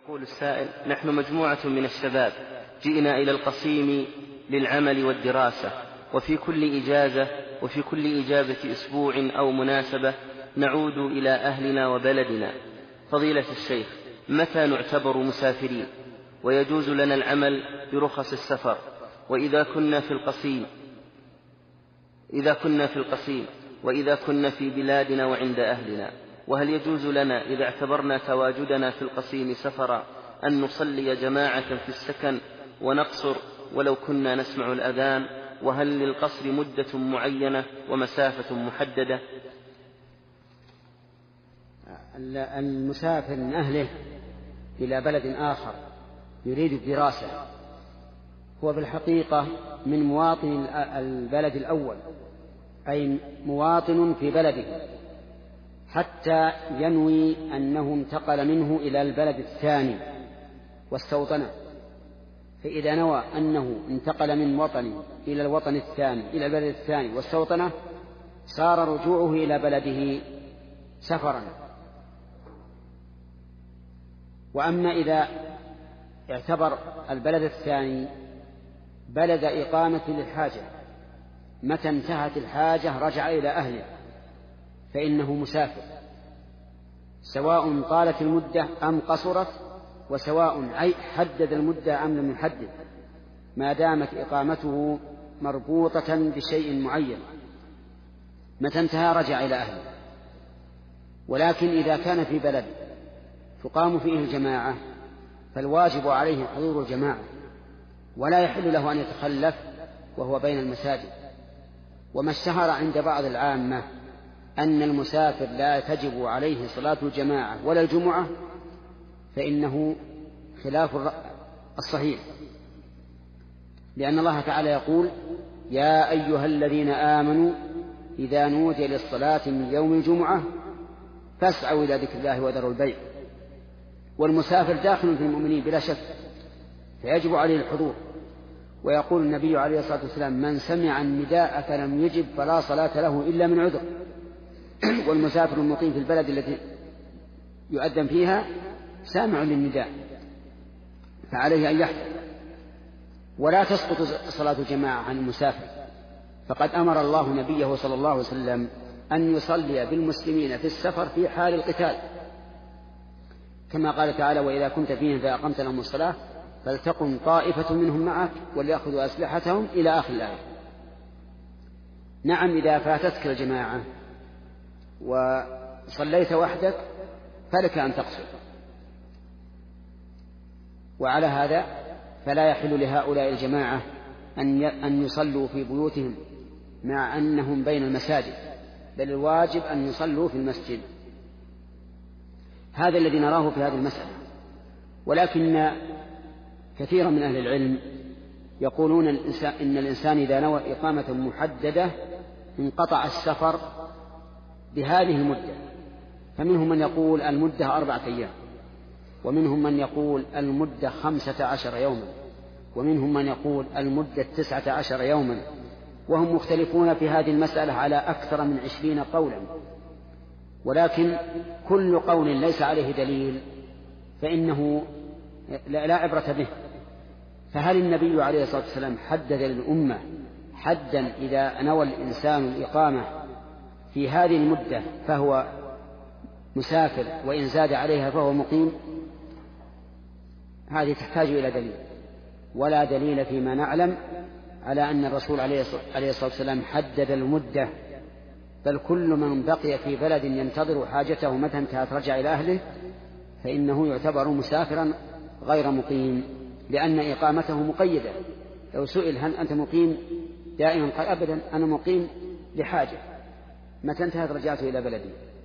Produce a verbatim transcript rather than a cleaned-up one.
يقول السائل: نحن مجموعة من الشباب جئنا إلى القصيم للعمل والدراسة، وفي كل إجازة وفي كل إجابة أسبوع أو مناسبة نعود إلى أهلنا وبلدنا. فضيلة الشيخ، متى نعتبر مسافرين ويجوز لنا العمل برخص السفر؟ وإذا كنا في القصيم إذا كنا في القصيم وإذا كنا في بلادنا وعند أهلنا، وهل يجوز لنا إذا اعتبرنا تواجدنا في القصيم سفرا أن نصلي جماعة في السكن ونقصر ولو كنا نسمع الأذان؟ وهل للقصر مدة معينة ومسافة محددة؟ المسافر من أهله إلى بلد آخر يريد الدراسة هو في الحقيقة من مواطن البلد الأول، أي مواطن في بلده، حتى ينوي أنه انتقل منه إلى البلد الثاني واستوطنه. فإذا نوى أنه انتقل من وطنه إلى الوطن الثاني إلى البلد الثاني واستوطنه صار رجوعه إلى بلده سفرا. وأما إذا اعتبر البلد الثاني بلد إقامة للحاجة، متى انتهت الحاجة رجع إلى أهله، فإنه مسافر، سواء طالت المدة أم قصرت، وسواء حدد المدة أم لم يحدد، ما دامت إقامته مربوطة بشيء معين، متى انتهى رجع إلى أهله. ولكن إذا كان في بلد تقام فيه الجماعة فالواجب عليه حضور الجماعة، ولا يحل له أن يتخلف وهو بين المساجد. وما اشتهر عند بعض العامة أن المسافر لا تجب عليه صلاة الجماعة ولا الجمعة، فإنه خلاف الصحيح، لأن الله تعالى يقول: يا أيها الذين آمنوا إذا نودي للصلاة من يوم الجمعة فاسعوا إلى ذكر الله وذروا البيع. والمسافر داخل في المؤمنين بلا شك، فيجب عليه الحضور. ويقول النبي عليه الصلاة والسلام: من سمع النداء فلم يجب فلا صلاة له إلا من عذر. والمسافر المقيم في البلد التي يؤذن فيها سامع للنداء، فعليه أن يحضر. ولا تسقط صلاة الجماعة عن المسافر، فقد أمر الله نبيه صلى الله عليه وسلم أن يصلي بالمسلمين في السفر في حال القتال، كما قال تعالى: وإذا كنت فيهم فأقمت لهم الصلاة فلتقم طائفة منهم معك وليأخذوا أسلحتهم إلى آخر الآية. نعم، إذا فاتتك الجماعة وصليت وحدك فلك أن تقصر، وعلى هذا فلا يحل لهؤلاء الجماعة أن يصلوا في بيوتهم مع أنهم بين المساجد، بل الواجب أن يصلوا في المسجد. هذا الذي نراه في هذه المسألة. ولكن كثيرا من أهل العلم يقولون إن الإنسان إذا نوى إقامة محددة انقطع السفر بهذه المدة. فمنهم من يقول المدة أربعة أيام، ومنهم من يقول المدة خمسة عشر يوما، ومنهم من يقول المدة تسعة عشر يوما، وهم مختلفون في هذه المسألة على أكثر من عشرين قولا. ولكن كل قول ليس عليه دليل فإنه لا عبرة به. فهل النبي عليه الصلاة والسلام حدد للأمة حدا إذا نوى الإنسان الإقامة في هذه المدة فهو مسافر، وإن زاد عليها فهو مقيم؟ هذه تحتاج إلى دليل، ولا دليل فيما نعلم على أن الرسول عليه الصلاة والسلام حدد المدة، بل كل من بقي في بلد ينتظر حاجته متى انتهت رجع إلى أهله فإنه يعتبر مسافرا غير مقيم، لأن إقامته مقيدة. لو سئل: هل أنت مقيم دائما؟ قال: أبدا، أنا مقيم لحاجة، متى انتهت رجعت إلى بلدي.